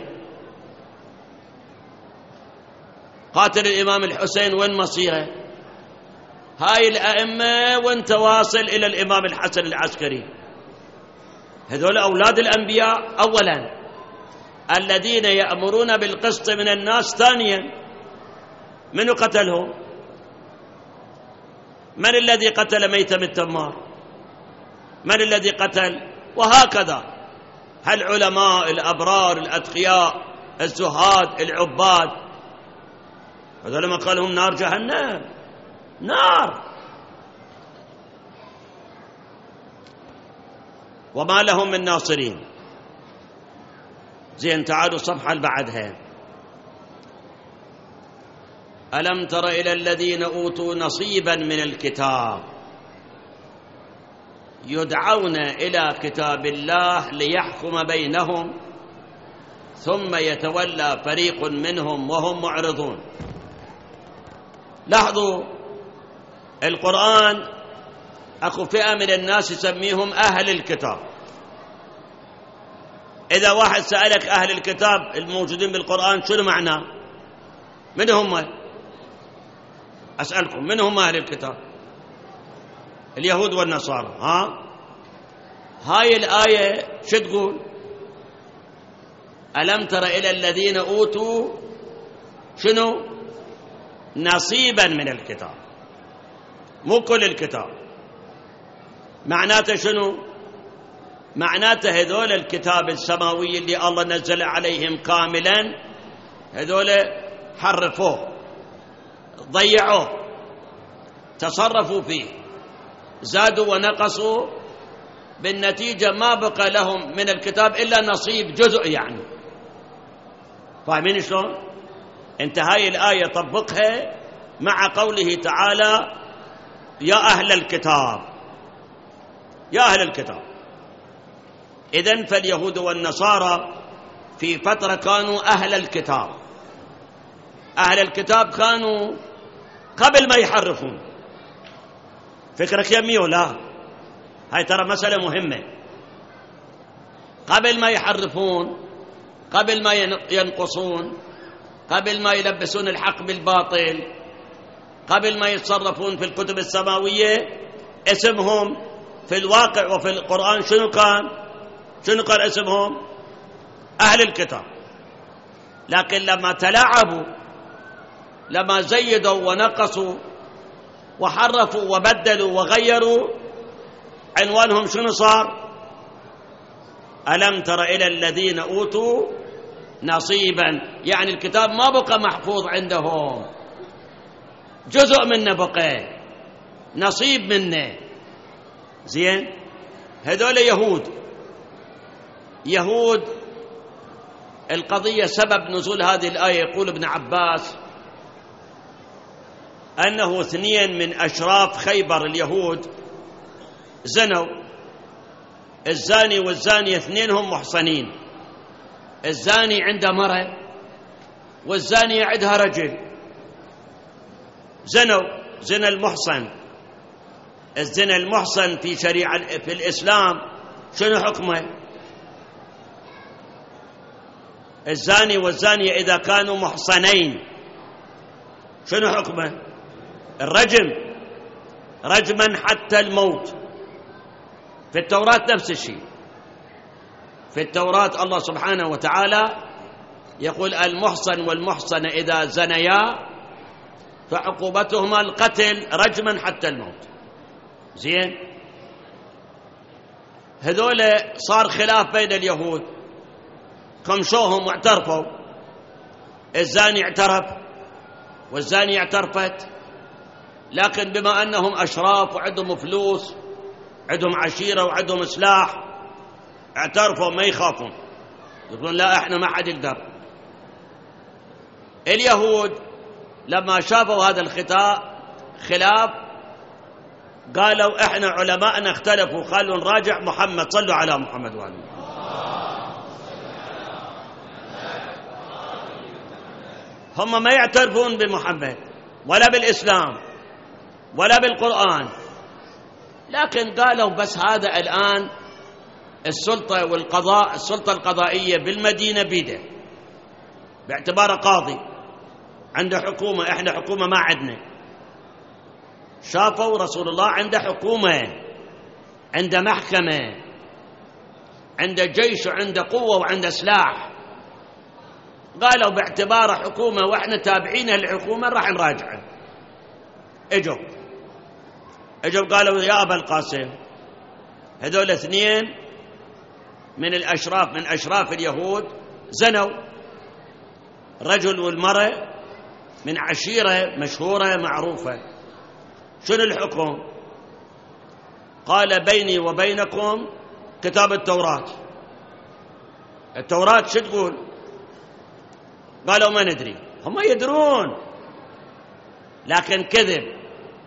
قاتل الإمام الحسين وين مصيره؟ هاي الأئمة وانت واصل إلى الإمام الحسن العسكري، هذول أولاد الأنبياء أولا، الذين يأمرون بالقسط من الناس ثانيا. من قتلهم؟ من الذي قتل ميتم التمار؟ من الذي قتل؟ وهكذا هالعلماء الأبرار الأتقياء الزهاد العباد، هذول مقالهم نار جهنم، نار. وما لهم من ناصرين. زين، تعالوا الصفحة اللي بعدها. ألم تر إلى الذين أوتوا نصيبا من الكتاب يدعون إلى كتاب الله ليحكم بينهم ثم يتولى فريق منهم وهم معرضون. لاحظوا القرآن أكو فئة من الناس يسميهم أهل الكتاب. إذا واحد سألك أهل الكتاب الموجودين بالقرآن شنو معناه؟ من هم؟ أسألكم، من هم أهل الكتاب؟ اليهود والنصارى. هاي الآية شو تقول؟ ألم تر إلى الذين أوتوا شنو؟ نصيبا من الكتاب، مو كل الكتاب. معناته شنو؟ معناته هذول الكتاب السماوي اللي الله نزل عليهم كاملا، هذول حرفوه، ضيعوه، تصرفوا فيه، زادوا ونقصوا، بالنتيجة ما بقى لهم من الكتاب إلا نصيب جزء. يعني فاهمين شلون؟ انت هاي الآية طبقها مع قوله تعالى: يا أهل الكتاب، يا أهل الكتاب. إذن فاليهود والنصارى في فترة كانوا أهل الكتاب. أهل الكتاب كانوا قبل ما يحرفون. فكرك يمي ولا؟ هاي ترى مسألة مهمة. قبل ما يحرفون، قبل ما ينقصون، قبل ما يلبسون الحق بالباطل، قبل ما يتصرفون في الكتب السماوية، اسمهم في الواقع وفي القرآن شنو كان؟ شنو كان اسمهم؟ أهل الكتاب. لكن لما تلاعبوا لما زيدوا ونقصوا وحرفوا وبدلوا وغيروا، عنوانهم شنو صار؟ ألم تر إلى الذين أوتوا نصيبا، يعني الكتاب ما بقى محفوظ عندهم، جزء منه بقى، نصيب منه. زين، هذول يهود القضية سبب نزول هذه الآية، يقول ابن عباس أنه 2 من أشراف خيبر اليهود زنوا، الزاني والزانية 2 هم محصنين، الزاني عنده مرأة والزانية عندها رجل، زنوا زنا المحصن. الزنا المحصن في شريعة في الإسلام شنو حكمه؟ الزاني والزانية إذا كانوا محصنين شنو حكمه؟ الرجم، رجما حتى الموت. في التوراة نفس الشيء، في التوراة الله سبحانه وتعالى يقول المحصن والمحصنة إذا زنيا فعقوبتهما القتل رجما حتى الموت. زين، هذول صار خلاف بين اليهود، خمشوهم واعترفوا، الزاني اعترف والزانية اعترفت، لكن بما أنهم أشراف وعندهم فلوس، عندهم عشيرة وعندهم سلاح، اعترفوا ما يخافون، يقولون لا احنا ما حد يقدر. اليهود لما شافوا هذا خلاف قالوا احنا علماءنا اختلفوا، قالوا نراجع محمد، صلوا على محمد وآله. هم ما يعترفون بمحمد ولا بالإسلام ولا بالقرآن، لكن قالوا بس هذا الآن السلطة والقضاء، السلطة القضائية بالمدينة بيده باعتباره قاضي، عنده حكومة، احنا حكومة ما عندنا. شافوا رسول الله عنده حكومة، عنده محكمة، عنده جيش وعنده قوة وعنده سلاح، قالوا باعتباره حكومة واحنا تابعين الحكومة راح نراجعه. اجوا قالوا يا أبا القاسم، هذول 2 من الأشراف، من أشراف اليهود زنوا، رجل والمرأة من عشيرة مشهورة معروفة، شنو الحكم؟ قال بيني وبينكم كتاب التوراة. التوراة شو تقول؟ قالوا ما ندري، هم يدرون لكن كذب.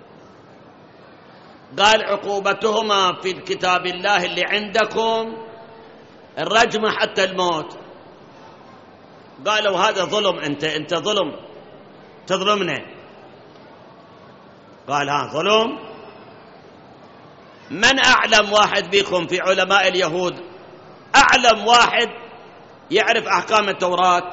قال عقوبتهما في الكتاب الله اللي عندكم الرجم حتى الموت. قالوا هذا ظلم، انت ظلم، تظلمنا. قال ها ظلم؟ من أعلم واحد بكم في علماء اليهود، أعلم واحد يعرف أحكام التوراة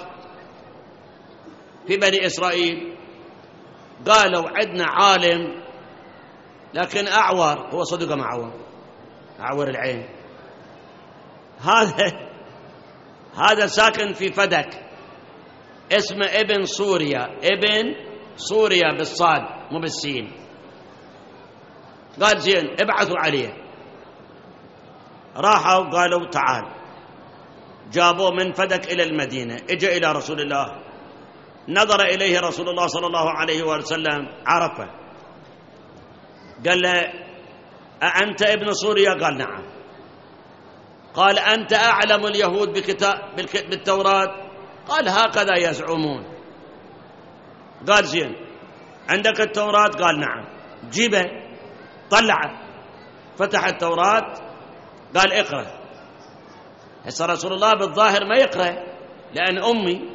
في بني إسرائيل؟ قالوا عندنا عالم لكن أعور، هو صدق ما أعور العين، هذا ساكن في فدك، اسمه ابن سوريا بالصاد مو بالسين. قال زين ابعثوا عليه، راحوا قالوا تعال، جابوه من فدك إلى المدينة، اجى إلى رسول الله، نظر إليه رسول الله صلى الله عليه وسلم عرفه، قال له أأنت ابن سوريا؟ قال نعم. قال أنت أعلم اليهود بالتوراة؟ قال هكذا يزعمون. قال زين عندك التوراة؟ قال نعم. جيبه طلعه، فتح التوراة قال اقرأ. هسه رسول الله بالظاهر ما يقرأ لأن أمي،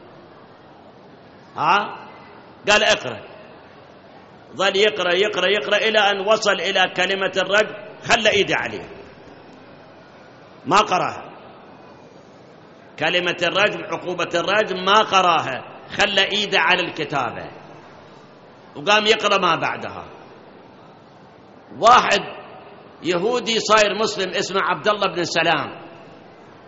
قال اقرأ، ظل يقرأ إلى أن وصل إلى كلمة الرجم، خلى إيده عليه ما قراها، كلمة الرجم عقوبة الرجم ما قراها، خلى إيده على الكتابة وقام يقرأ ما بعدها. واحد يهودي صاير مسلم اسمه عبد الله بن سلام،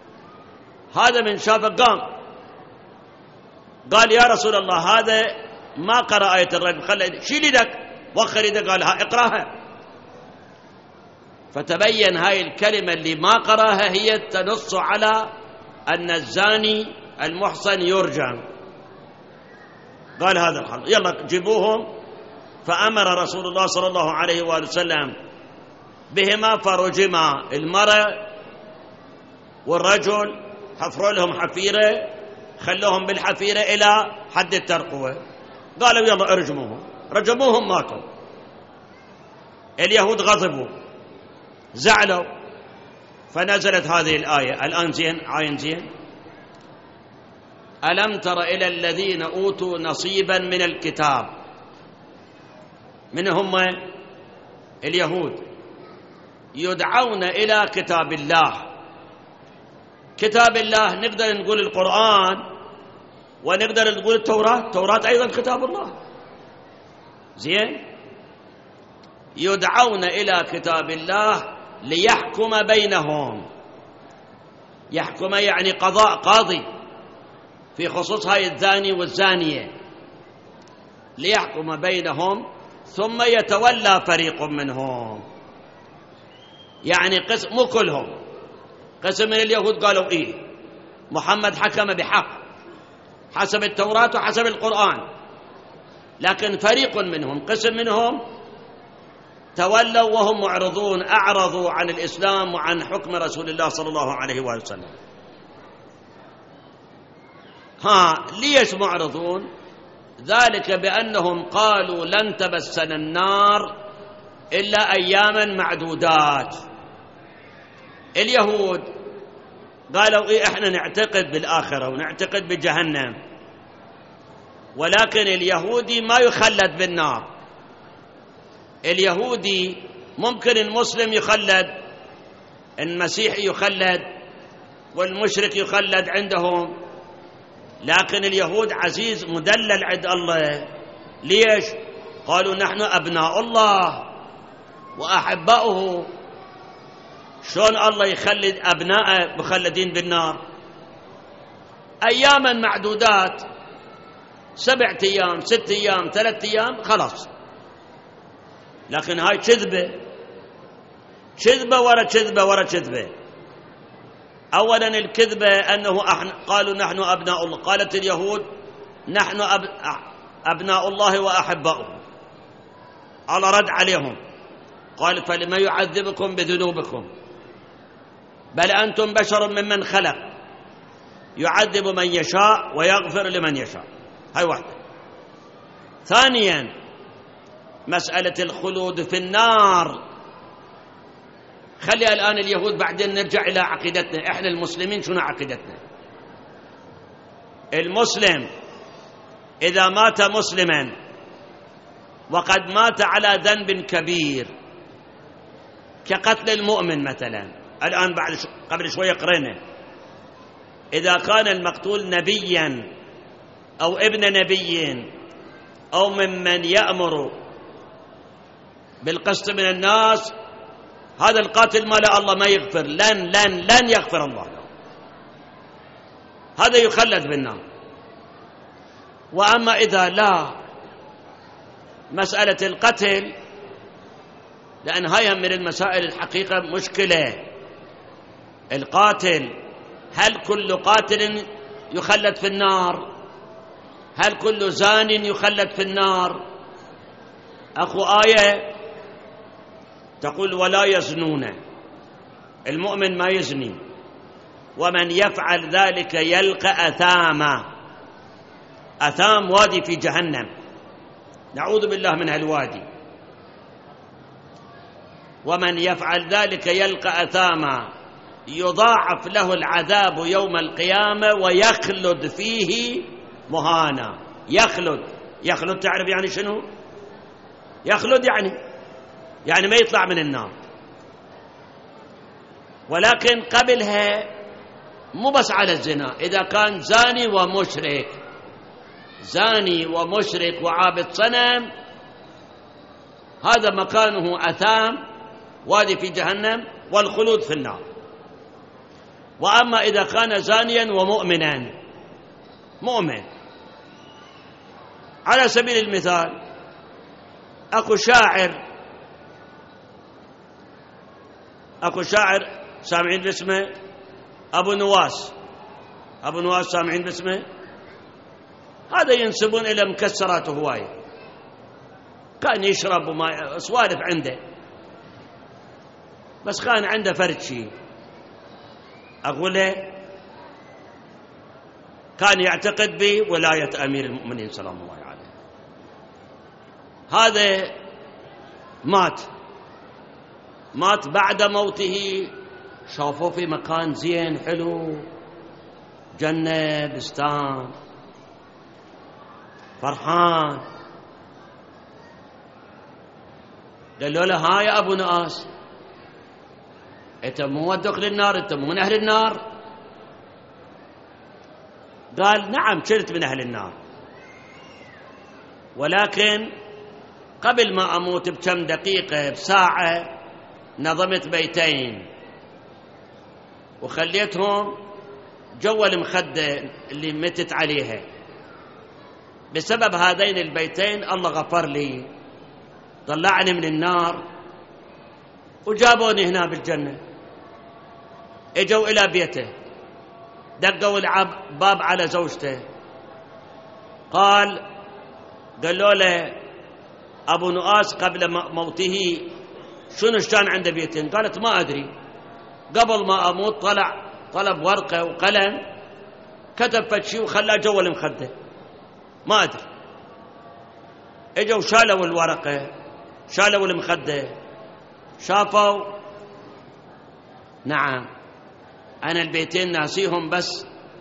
هذا من شافه قام قال يا رسول الله هذا ما قرأ آية الرجم، خلى شيل يدك وخر يدك، قال ها اقرأها. فتبين هاي الكلمة اللي ما قرأها هي تنص على أن الزاني المحصن يرجم. قال هذا الحل، يلا جيبوهم. فأمر رسول الله صلى الله عليه وآله وسلم بهما فرجما، المرأة والرجل حفروا لهم حفيرة، خلوهم بالحفيرة إلى حد الترقوة. قالوا يلا ارجموهم، رجموهم ماتوا. اليهود غضبوا زعلوا، فنزلت هذه الآية الآن. زين عاين زين. ألم تر إلى الذين أوتوا نصيبا من الكتاب، من هم؟ اليهود، يدعون إلى كتاب الله. كتاب الله نقدر نقول القرآن، ونقدر نقول التوراة. التوراة أيضا كتاب الله. زين. يدعون إلى كتاب الله ليحكم بينهم. يحكم يعني قضاء، قاضي في خصوص هاي الزاني والزانية. ليحكم بينهم ثم يتولى فريق منهم. يعني قسم، مو كلهم، قسم من اليهود قالوا إيه محمد حكم بحق حسب التوراة وحسب القرآن، لكن فريق منهم، قسم منهم تولوا وهم معرضون، أعرضوا عن الإسلام وعن حكم رسول الله صلى الله عليه وآله وسلم. ليش معرضون؟ ذلك بأنهم قالوا لن تمسنا النار إلا أياما معدودات. اليهود قالوا إيه إحنا نعتقد بالآخرة ونعتقد بجهنم، ولكن اليهودي ما يخلد بالنار. اليهودي ممكن المسلم يخلد، المسيحي يخلد، والمشرك يخلد عندهم، لكن اليهود عزيز مدلل عند الله. ليش؟ قالوا نحن أبناء الله وأحباؤه. شلون الله يخلد أبناءه مخلدين بالنار؟ أياما معدودات، 7 أيام 6 أيام 3 أيام خلاص. لكن هاي كذبة، كذبة ورا كذبة ورا كذبة. أولا الكذبة أنه قالوا نحن أبناء الله. قالت اليهود نحن أبناء الله وأحباؤه، على رد عليهم قال فلما يعذبكم بذنوبكم بل أنتم بشر ممن خلق يعذب من يشاء ويغفر لمن يشاء. هاي واحدة. ثانيا مسألة الخلود في النار. خلي الآن اليهود، بعدين نرجع إلى عقيدتنا. إحنا المسلمين شنو عقيدتنا؟ المسلم إذا مات مسلما وقد مات على ذنب كبير كقتل المؤمن مثلا، الآن بعد قبل شوية قرينا، إذا كان المقتول نبيا أو ابن نبي أو ممن يأمر بالقسط من الناس، هذا القاتل ما لا الله ما يغفر، لن يغفر الله له، هذا يخلد بالنار. وأما إذا لا، مسألة القتل، لأن هاي من المسائل الحقيقة مشكلة. القاتل، هل كل قاتل يخلد في النار؟ هل كل زان يخلد في النار؟ أخو آية تقول ولا يزنون، المؤمن ما يزني، ومن يفعل ذلك يلقى أثاما. أثام وادي في جهنم، نعوذ بالله من هالوادي. ومن يفعل ذلك يلقى أثاما يضاعف له العذاب يوم القيامة ويخلد فيه مهانا. يخلد تعرف يعني شنو؟ يخلد يعني ما يطلع من النار. ولكن قبلها مو بس على الزنا، إذا كان زاني ومشرك وعابد صنم، هذا مكانه أثام وادي في جهنم والخلود في النار. وأما إذا كان زانيا ومؤمنا، مؤمن على سبيل المثال أكو شاعر سامعين باسمه أبو نواس سامعين باسمه؟ هذا ينسبون إلى مكسرات هواية، كان يشرب وما سوالف عنده، بس كان عنده فرد شيء أقوله، كان يعتقد بولاية أمير المؤمنين سلام الله عليه. هذا مات بعد موته شافوه في مكان زين حلو، جنة بستان، فرحان. قالوا له ها يا أبو نواس، أنت مو ودك للنار، أنت مو من أهل النار؟ قال نعم كنت من أهل النار، ولكن قبل ما أموت بكم دقيقة بساعة نظمت بيتين وخليتهم جوا المخدة اللي متت عليها. بسبب هذين البيتين الله غفر لي، طلعني من النار وجابوني هنا بالجنة. اجوا إلى بيته، دقوا الباب على زوجته، قالوا له أبو نواس قبل موته شنو كان عنده بيتين؟ قالت ما أدري، قبل ما أموت طلب ورقة وقلم، كتب فتشي وخلاه جوا المخدة، ما أدري. اجوا شالوا الورقة، شالوا المخدة، شافوا نعم أنا البيتين ناسيهم، بس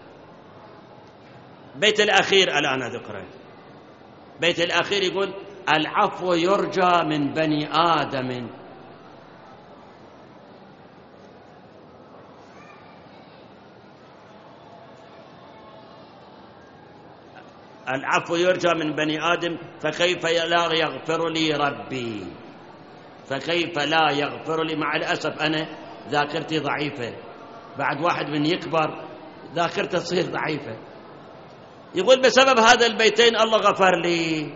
بيت الأخير الآن أذكره. بيت الأخير يقول العفو يرجى من بني آدم. العفو يرجى من بني آدم، فكيف لا يغفر لي ربي، فكيف لا يغفر لي. مع الأسف أنا ذاكرتي ضعيفة، بعد واحد من يكبر ذاكرته تصير ضعيفة. يقول بسبب هذا البيتين الله غفر لي.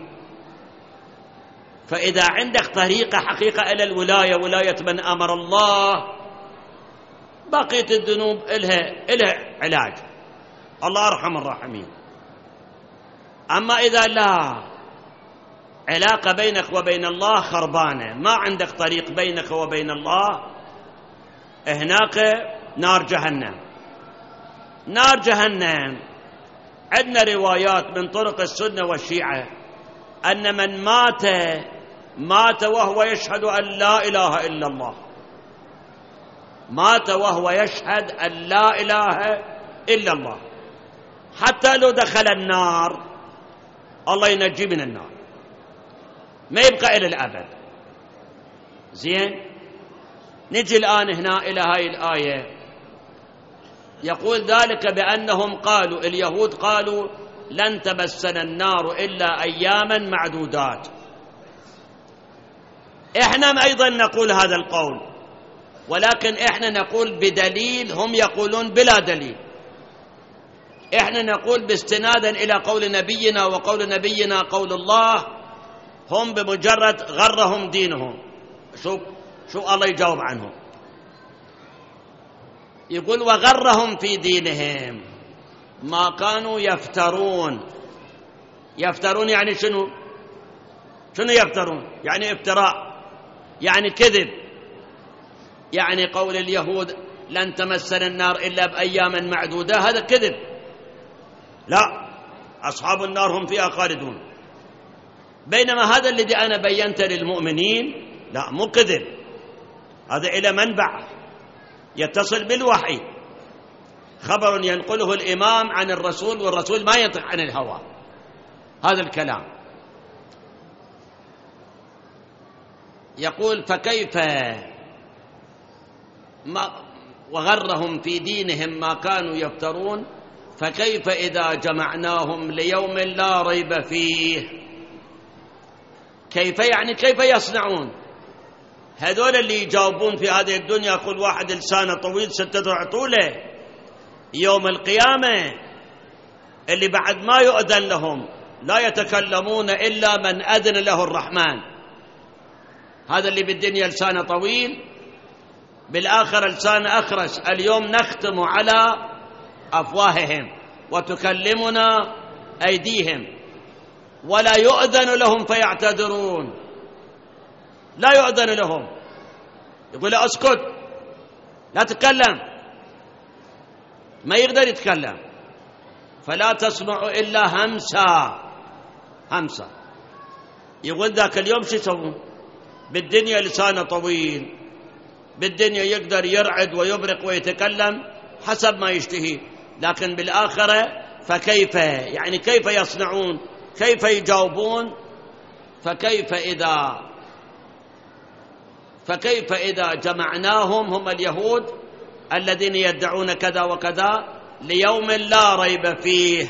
فإذا عندك طريقة حقيقة إلى الولاية، ولاية من أمر الله، بقية الذنوب إلها علاج، الله أرحم الراحمين. أما إذا لا علاقة بينك وبين الله خربانة، ما عندك طريق بينك وبين الله، هناك نار جهنم. عندنا روايات من طرق السنة والشيعة أن من مات وهو يشهد أن لا إله إلا الله، مات وهو يشهد أن لا إله إلا الله، حتى لو دخل النار الله ينجي من النار، ما يبقى إلى الأبد. زين، نجي الآن هنا إلى هاي الآية، يقول ذلك بأنهم قالوا، اليهود قالوا لن تمسنا النار إلا أياما معدودات. إحنا أيضا نقول هذا القول، ولكن إحنا نقول بدليل، هم يقولون بلا دليل. إحنا نقول باستنادا إلى قول نبينا، وقول نبينا قول الله. هم بمجرد غرهم دينهم. شو الله يجاوب عنهم، يقول وغرهم في دينهم ما كانوا يفترون. يفترون يعني شنو يفترون؟ يعني افتراء، يعني كذب. يعني قول اليهود لن تمسنا النار إلا بأيام معدودة، هذا كذب. لا، أصحاب النار هم فيها خالدون. بينما هذا الذي أنا بينته للمؤمنين لا، مو كذب، هذا إلى منبع يتصل بالوحي، خبر ينقله الإمام عن الرسول، والرسول ما ينطق عن الهوى. هذا الكلام. يقول فكيف وغرهم في دينهم ما كانوا يفترون، فكيف إذا جمعناهم ليوم لا ريب فيه. كيف يعني كيف يصنعون؟ هذول اللي يجاوبون في هذه الدنيا، كل واحد لسانه طويل 6 ذراع طوله. يوم القيامة اللي بعد ما يؤذن لهم لا يتكلمون إلا من أذن له الرحمن. هذا اللي بالدنيا لسانه طويل، بالآخرة لسان أخرس. اليوم نختم على أفواههم وتكلمنا أيديهم، ولا يؤذن لهم فيعتذرون. لا يؤذن لهم، يقول اسكت لا تتكلم، ما يقدر يتكلم، فلا تسمع إلا همسة. يقول ذاك اليوم شو يسوون؟ بالدنيا لسانه طويل، بالدنيا يقدر يرعد ويبرق ويتكلم حسب ما يشتهي، لكن بالآخرة فكيف؟ يعني كيف يصنعون؟ كيف يجاوبون؟ فكيف إذا جمعناهم، هم اليهود الذين يدعون كذا وكذا، ليوم لا ريب فيه.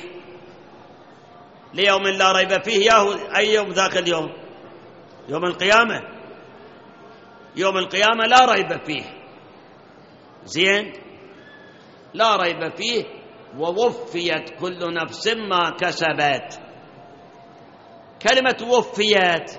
ليوم لا ريب فيه، أي يوم ذاك اليوم؟ يوم القيامة. يوم القيامة لا ريب فيه، زين، لا ريب فيه، ووفيت كل نفس ما كسبت. كلمة وفيت،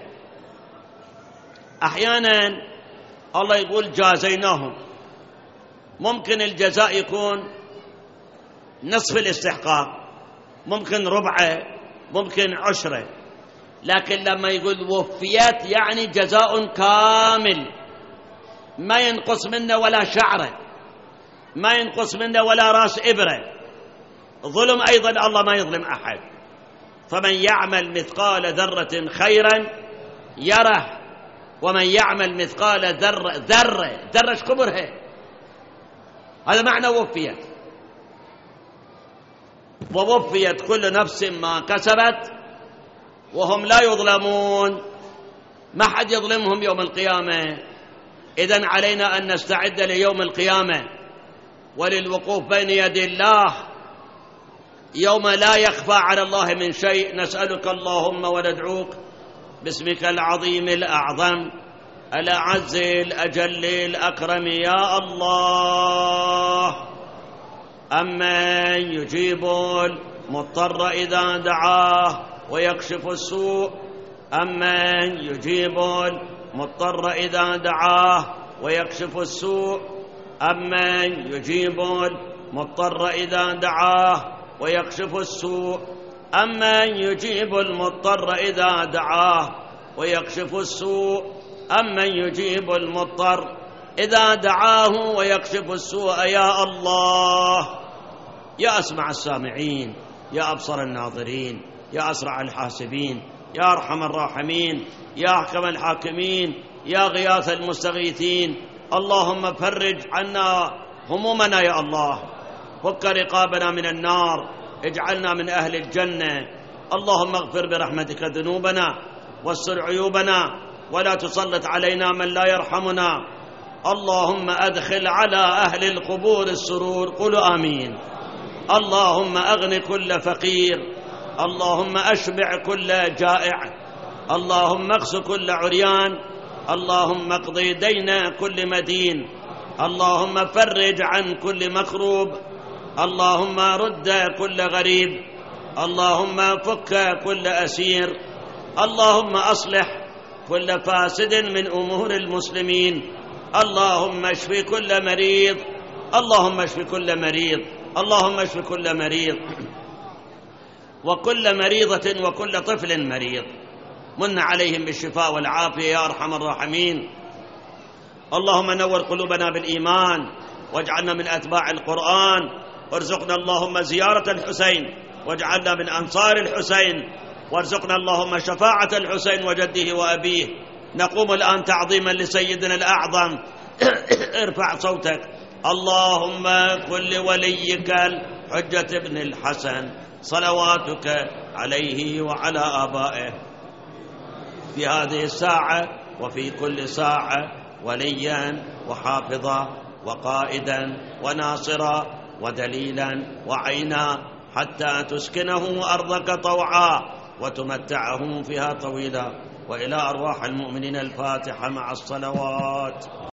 أحيانا الله يقول جازيناهم، ممكن الجزاء يكون نصف الاستحقاق، ممكن ربعه، ممكن عشره، لكن لما يقول وفيت يعني جزاء كامل، ما ينقص منه ولا شعره، ما ينقص منه ولا راس إبرة. ظلم أيضا الله ما يظلم أحد. فمن يعمل مثقال ذرة خيرا يره، ومن يعمل مثقال ذرة كبرها، هذا معنى وفيت. ووفيت كل نفس ما كسبت وهم لا يظلمون، ما حد يظلمهم يوم القيامة. إذن علينا أن نستعد ليوم القيامة وللوقوف بين يدي الله يوم لا يخفى على الله من شيء. نسألك اللهم وندعوك باسمك العظيم الأعظم الأعز الأجل الأكرم يا الله، أمن يجيب المضطر إذا دعاه ويكشف السوء، أمن يجيب المضطر إذا دعاه ويكشف السوء، أمن يجيب المضطر إذا دعاه ويكشف السوء، أمن يجيب المضطر إذا دعاه ويكشف السوء، أمن يجيب المضطر إذا دعاه ويكشف السوء. يا الله، يا أسمع السامعين، يا أبصر الناظرين، يا أسرع الحاسبين، يا أرحم الراحمين، يا أحكم الحاكمين، يا غياث المستغيثين، اللهم فرج عنا همومنا يا الله، فك رقابنا من النار، اجعلنا من أهل الجنة. اللهم اغفر برحمتك ذنوبنا واستر عيوبنا، ولا تسلط علينا من لا يرحمنا. اللهم أدخل على أهل القبور السرور، قولوا آمين. اللهم أغن كل فقير، اللهم أشبع كل جائع، اللهم اغس كل عريان، اللهم اقض دين كل مدين، اللهم فرج عن كل مكروب، اللهم رد كل غريب، اللهم فك كل أسير، اللهم أصلح كل فاسد من أمور المسلمين، اللهم اشف كل مريض، اللهم اشف كل مريض، اللهم اشف كل مريض وكل مريضة وكل طفل مريض، من عليهم بالشفاء والعافية يا أرحم الراحمين. اللهم نور قلوبنا بالإيمان واجعلنا من أتباع القرآن، وارزقنا اللهم زيارة الحسين واجعلنا من أنصار الحسين، وارزقنا اللهم شفاعة الحسين وجده وأبيه. نقوم الآن تعظيما لسيدنا الأعظم. ارفع صوتك. اللهم كن لوليك الحجة بن الحسن صلواتك عليه وعلى آبائه في هذه الساعة وفي كل ساعة وليا وحافظا وقائدا وناصرا ودليلا وعينا، حتى تسكنه أرضك طوعا وتمتعه فيها طويلا. وإلى أرواح المؤمنين الفاتحة مع الصلوات.